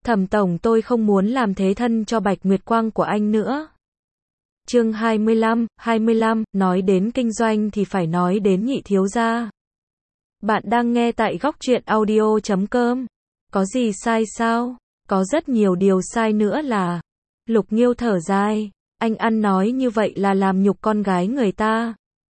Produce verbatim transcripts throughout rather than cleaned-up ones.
Thẩm tổng, tôi không muốn làm thế thân cho Bạch Nguyệt Quang của anh nữa. Chương hai mươi lăm, hai mươi lăm, nói đến kinh doanh thì phải nói đến Nhị thiếu gia. Bạn đang nghe tại góc truyện audio chấm com. Có gì sai sao? Có rất nhiều điều sai nữa là. Lục Nghiêu thở dài, anh ăn nói như vậy là làm nhục con gái người ta.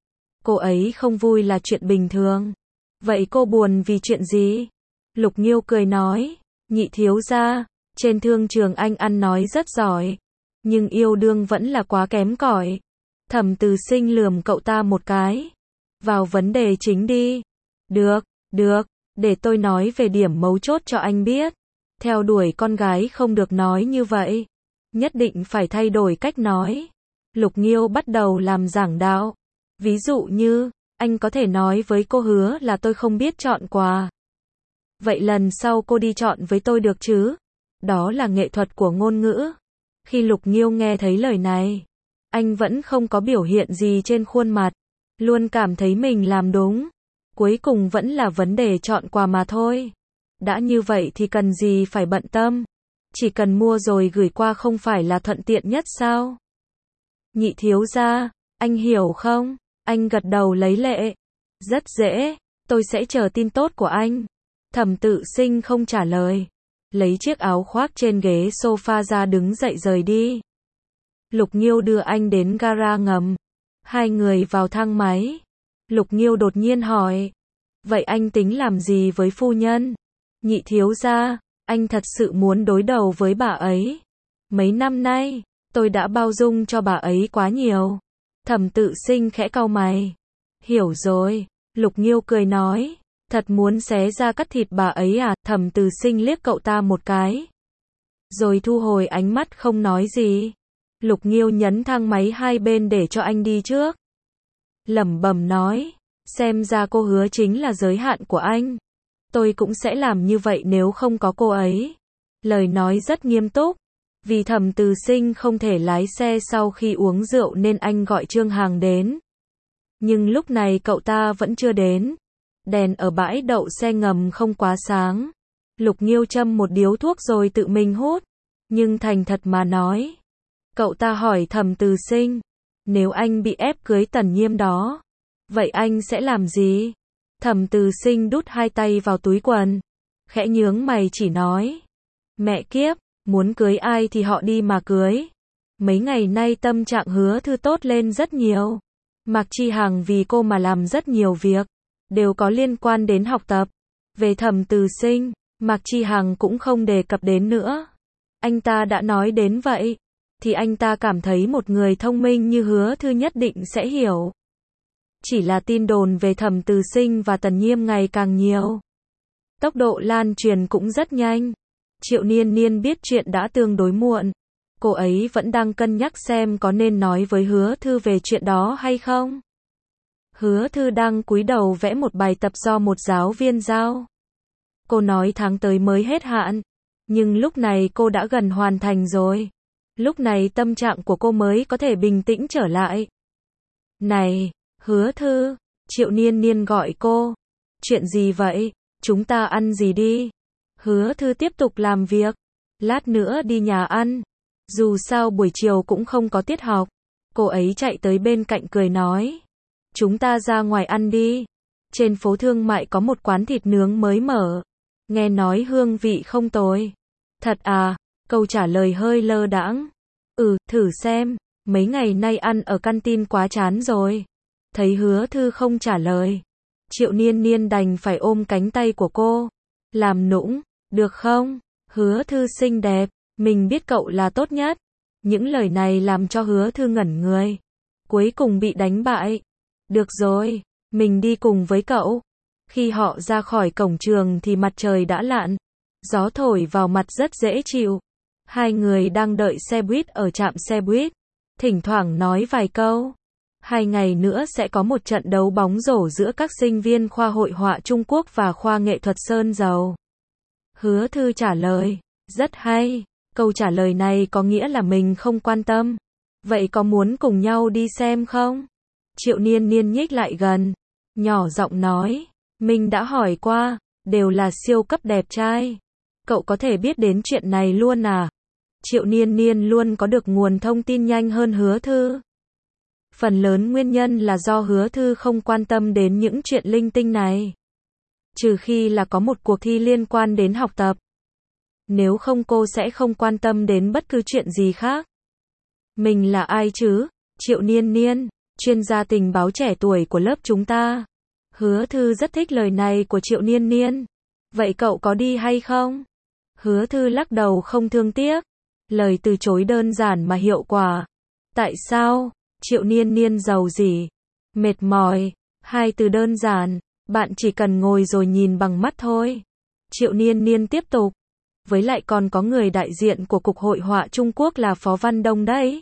Cô ấy không vui là chuyện bình thường. Vậy cô buồn vì chuyện gì? Lục Nghiêu cười nói, Nhị thiếu gia, trên thương trường anh ăn nói rất giỏi, nhưng yêu đương vẫn là quá kém cỏi. Thẩm Từ Sinh lườm cậu ta một cái. Vào vấn đề chính đi. Được, được, để tôi nói về điểm mấu chốt cho anh biết. Theo đuổi con gái không được nói như vậy. Nhất định phải thay đổi cách nói. Lục Nghiêu bắt đầu làm giảng đạo. Ví dụ như, anh có thể nói với cô Hứa là tôi không biết chọn quà. Vậy lần sau cô đi chọn với tôi được chứ? Đó là nghệ thuật của ngôn ngữ. Khi Lục Nghiêu nghe thấy lời này, anh vẫn không có biểu hiện gì trên khuôn mặt, luôn cảm thấy mình làm đúng. Cuối cùng vẫn là vấn đề chọn quà mà thôi. Đã như vậy thì cần gì phải bận tâm? Chỉ cần mua rồi gửi qua không phải là thuận tiện nhất sao? Nhị thiếu gia, anh hiểu không? Anh gật đầu lấy lệ. Rất dễ, tôi sẽ chờ tin tốt của anh. Thẩm Tự Sinh không trả lời, lấy chiếc áo khoác trên ghế sofa ra đứng dậy rời đi. Lục Nghiêu đưa anh đến gara ngầm. Hai người vào thang máy. Lục Nghiêu đột nhiên hỏi, vậy anh tính làm gì với phu nhân? Nhị thiếu gia, anh thật sự muốn đối đầu với bà ấy. Mấy năm nay, tôi đã bao dung cho bà ấy quá nhiều. Thẩm Tự Sinh khẽ cau mày. Hiểu rồi, Lục Nghiêu cười nói, thật muốn xé ra cắt thịt bà ấy à? Thẩm Từ Sinh liếc cậu ta một cái, rồi thu hồi ánh mắt không nói gì. Lục Nghiêu nhấn thang máy hai bên để cho anh đi trước. Lẩm bẩm nói, xem ra cô Hứa chính là giới hạn của anh. Tôi cũng sẽ làm như vậy nếu không có cô ấy. Lời nói rất nghiêm túc. Vì Thẩm Từ Sinh không thể lái xe sau khi uống rượu nên anh gọi Trương Hằng đến. Nhưng lúc này cậu ta vẫn chưa đến. Đèn ở bãi đậu xe ngầm không quá sáng. Lục Nghiêu châm một điếu thuốc rồi tự mình hút. Nhưng thành thật mà nói, cậu ta hỏi Thẩm Từ Sinh, nếu anh bị ép cưới Tần Nhiêm đó, vậy anh sẽ làm gì? Thẩm Từ Sinh đút hai tay vào túi quần, khẽ nhướng mày chỉ nói, mẹ kiếp, muốn cưới ai thì họ đi mà cưới. Mấy ngày nay tâm trạng Hứa Thư tốt lên rất nhiều. Mạc Chi Hằng vì cô mà làm rất nhiều việc, đều có liên quan đến học tập. Về Thẩm Từ Sinh, Mạc Chi Hằng cũng không đề cập đến nữa. Anh ta đã nói đến vậy, thì anh ta cảm thấy một người thông minh như Hứa Thư nhất định sẽ hiểu. Chỉ là tin đồn về Thẩm Từ Sinh và Tần Nhiêm ngày càng nhiều. Tốc độ lan truyền cũng rất nhanh. Triệu Niên Niên biết chuyện đã tương đối muộn. Cô ấy vẫn đang cân nhắc xem có nên nói với Hứa Thư về chuyện đó hay không. Hứa Thư đang cúi đầu vẽ một bài tập do một giáo viên giao. Cô nói tháng tới mới hết hạn, nhưng lúc này cô đã gần hoàn thành rồi. Lúc này tâm trạng của cô mới có thể bình tĩnh trở lại. Này, Hứa Thư, Triệu Niên Niên gọi cô. Chuyện gì vậy? Chúng ta ăn gì đi? Hứa Thư tiếp tục làm việc. Lát nữa đi nhà ăn. Dù sao buổi chiều cũng không có tiết học. Cô ấy chạy tới bên cạnh cười nói, chúng ta ra ngoài ăn đi. Trên phố thương mại có một quán thịt nướng mới mở. Nghe nói hương vị không tồi. Thật à? Câu trả lời hơi lơ đãng. Ừ, thử xem. Mấy ngày nay ăn ở canteen quá chán rồi. Thấy Hứa Thư không trả lời, Triệu Niên Niên đành phải ôm cánh tay của cô. Làm nũng, được không? Hứa Thư xinh đẹp, mình biết cậu là tốt nhất. Những lời này làm cho Hứa Thư ngẩn người. Cuối cùng bị đánh bại. Được rồi, mình đi cùng với cậu. Khi họ ra khỏi cổng trường thì mặt trời đã lặn. Gió thổi vào mặt rất dễ chịu. Hai người đang đợi xe buýt ở trạm xe buýt. Thỉnh thoảng nói vài câu. Hai ngày nữa sẽ có một trận đấu bóng rổ giữa các sinh viên khoa hội họa Trung Quốc và khoa nghệ thuật Sơn Dầu. Hứa Thư trả lời, rất hay. Câu trả lời này có nghĩa là mình không quan tâm. Vậy có muốn cùng nhau đi xem không? Triệu Niên Niên nhích lại gần, nhỏ giọng nói, mình đã hỏi qua, đều là siêu cấp đẹp trai. Cậu có thể biết đến chuyện này luôn à? Triệu Niên Niên luôn có được nguồn thông tin nhanh hơn Hứa Thư. Phần lớn nguyên nhân là do Hứa Thư không quan tâm đến những chuyện linh tinh này. Trừ khi là có một cuộc thi liên quan đến học tập. Nếu không cô sẽ không quan tâm đến bất cứ chuyện gì khác. Mình là ai chứ? Triệu Niên Niên, chuyên gia tình báo trẻ tuổi của lớp chúng ta. Hứa Thư rất thích lời này của Triệu Niên Niên. Vậy cậu có đi hay không? Hứa Thư lắc đầu không thương tiếc. Lời từ chối đơn giản mà hiệu quả. Tại sao? Triệu Niên Niên giàu gì? Mệt mỏi. Hai từ đơn giản. Bạn chỉ cần ngồi rồi nhìn bằng mắt thôi. Triệu Niên Niên tiếp tục. Với lại còn có người đại diện của Cục Hội họa Trung Quốc là Phó Văn Đông đấy.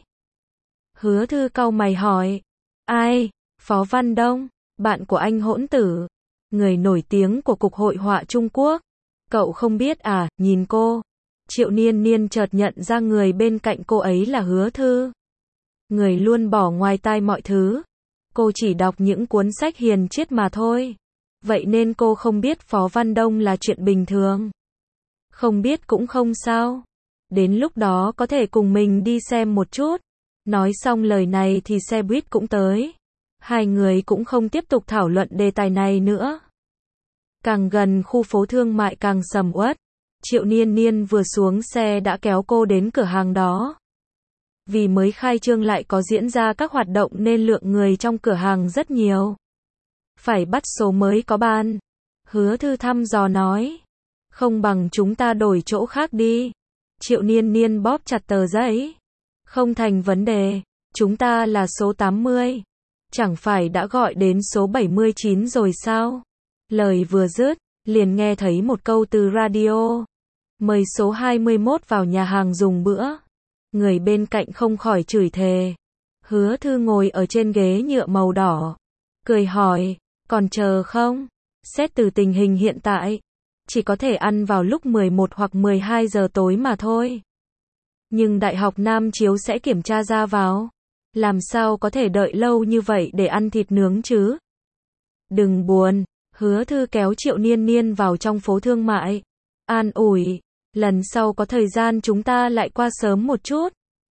Hứa Thư cau mày hỏi. Ai? Phó Văn Đông? Bạn của anh Hỗn Tử. Người nổi tiếng của Cục Hội họa Trung Quốc. Cậu không biết à? Nhìn cô. Triệu Niên Niên chợt nhận ra người bên cạnh cô ấy là Hứa Thư. Người luôn bỏ ngoài tai mọi thứ. Cô chỉ đọc những cuốn sách hiền triết mà thôi. Vậy nên cô không biết Phó Văn Đông là chuyện bình thường. Không biết cũng không sao. Đến lúc đó có thể cùng mình đi xem một chút. Nói xong lời này thì xe buýt cũng tới. Hai người cũng không tiếp tục thảo luận đề tài này nữa. Càng gần khu phố thương mại càng sầm uất. Triệu Niên Niên vừa xuống xe đã kéo cô đến cửa hàng đó. Vì mới khai trương lại có diễn ra các hoạt động nên lượng người trong cửa hàng rất nhiều. Phải bắt số mới có bàn. Hứa Thư thăm dò nói. Không bằng chúng ta đổi chỗ khác đi. Triệu Niên Niên bóp chặt tờ giấy. Không thành vấn đề. Chúng ta là số tám mươi. Chẳng phải đã gọi đến số bảy mươi chín rồi sao? Lời vừa dứt, liền nghe thấy một câu từ radio. Mời số hai mươi mốt vào nhà hàng dùng bữa. Người bên cạnh không khỏi chửi thề. Hứa Thư ngồi ở trên ghế nhựa màu đỏ. Cười hỏi, còn chờ không? Xét từ tình hình hiện tại, chỉ có thể ăn vào lúc mười một hoặc mười hai giờ tối mà thôi. Nhưng Đại học Nam Chiếu sẽ kiểm tra ra vào. Làm sao có thể đợi lâu như vậy để ăn thịt nướng chứ? Đừng buồn, Hứa Thư kéo Triệu Niên Niên vào trong phố thương mại. An ủi, lần sau có thời gian chúng ta lại qua sớm một chút.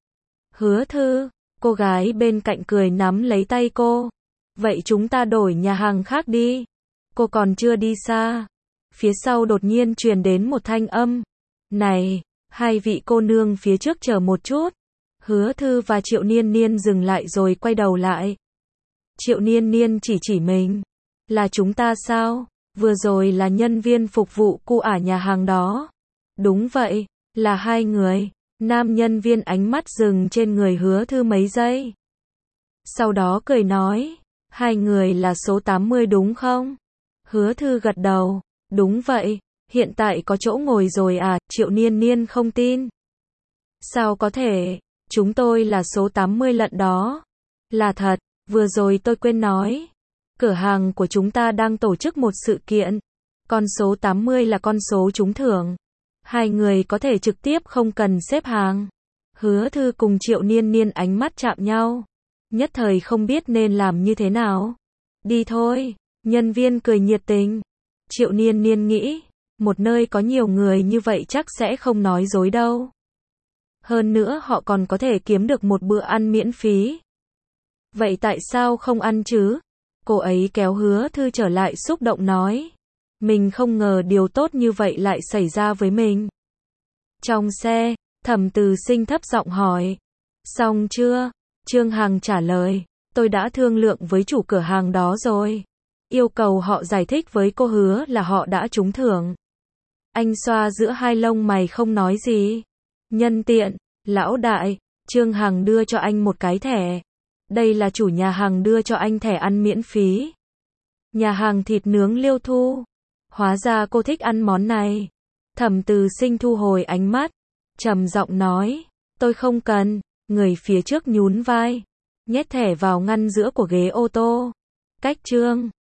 Hứa Thư, cô gái bên cạnh cười nắm lấy tay cô. Vậy chúng ta đổi nhà hàng khác đi. Cô còn chưa đi xa. Phía sau đột nhiên truyền đến một thanh âm. Này, hai vị cô nương phía trước chờ một chút. Hứa Thư và Triệu Niên Niên dừng lại rồi quay đầu lại. Triệu Niên Niên chỉ chỉ mình. Là chúng ta sao? Vừa rồi là nhân viên phục vụ cu ả nhà hàng đó. Đúng vậy, là hai người. Nam nhân viên ánh mắt dừng trên người Hứa Thư mấy giây. Sau đó cười nói. Hai người là số tám mươi đúng không? Hứa Thư gật đầu. Đúng vậy, hiện tại có chỗ ngồi rồi à? Triệu Niên Niên không tin. Sao có thể? Chúng tôi là số tám mươi lận đó. Là thật, vừa rồi tôi quên nói. Cửa hàng của chúng ta đang tổ chức một sự kiện. Con số tám mươi là con số trúng thưởng. Hai người có thể trực tiếp không cần xếp hàng. Hứa Thư cùng Triệu Niên Niên ánh mắt chạm nhau. Nhất thời không biết nên làm như thế nào. Đi thôi, nhân viên cười nhiệt tình. Triệu Niên Niên nghĩ, một nơi có nhiều người như vậy chắc sẽ không nói dối đâu. Hơn nữa họ còn có thể kiếm được một bữa ăn miễn phí. Vậy tại sao không ăn chứ? Cô ấy kéo Hứa Thư trở lại xúc động nói. Mình không ngờ điều tốt như vậy lại xảy ra với mình. Trong xe, Thẩm Từ Sinh thấp giọng hỏi. Xong chưa? Trương Hằng trả lời. Tôi đã thương lượng với chủ cửa hàng đó rồi. Yêu cầu họ giải thích với cô Hứa là họ đã trúng thưởng. Anh xoa giữa hai lông mày không nói gì. Nhân tiện, lão đại, Trương Hằng đưa cho anh một cái thẻ. Đây là chủ nhà hàng đưa cho anh thẻ ăn miễn phí. Nhà hàng thịt nướng Liêu Thu. Hóa ra cô thích ăn món này. Thẩm Từ Sinh thu hồi ánh mắt, trầm giọng nói, tôi không cần. Người phía trước nhún vai, nhét thẻ vào ngăn giữa của ghế ô tô. Cách Trương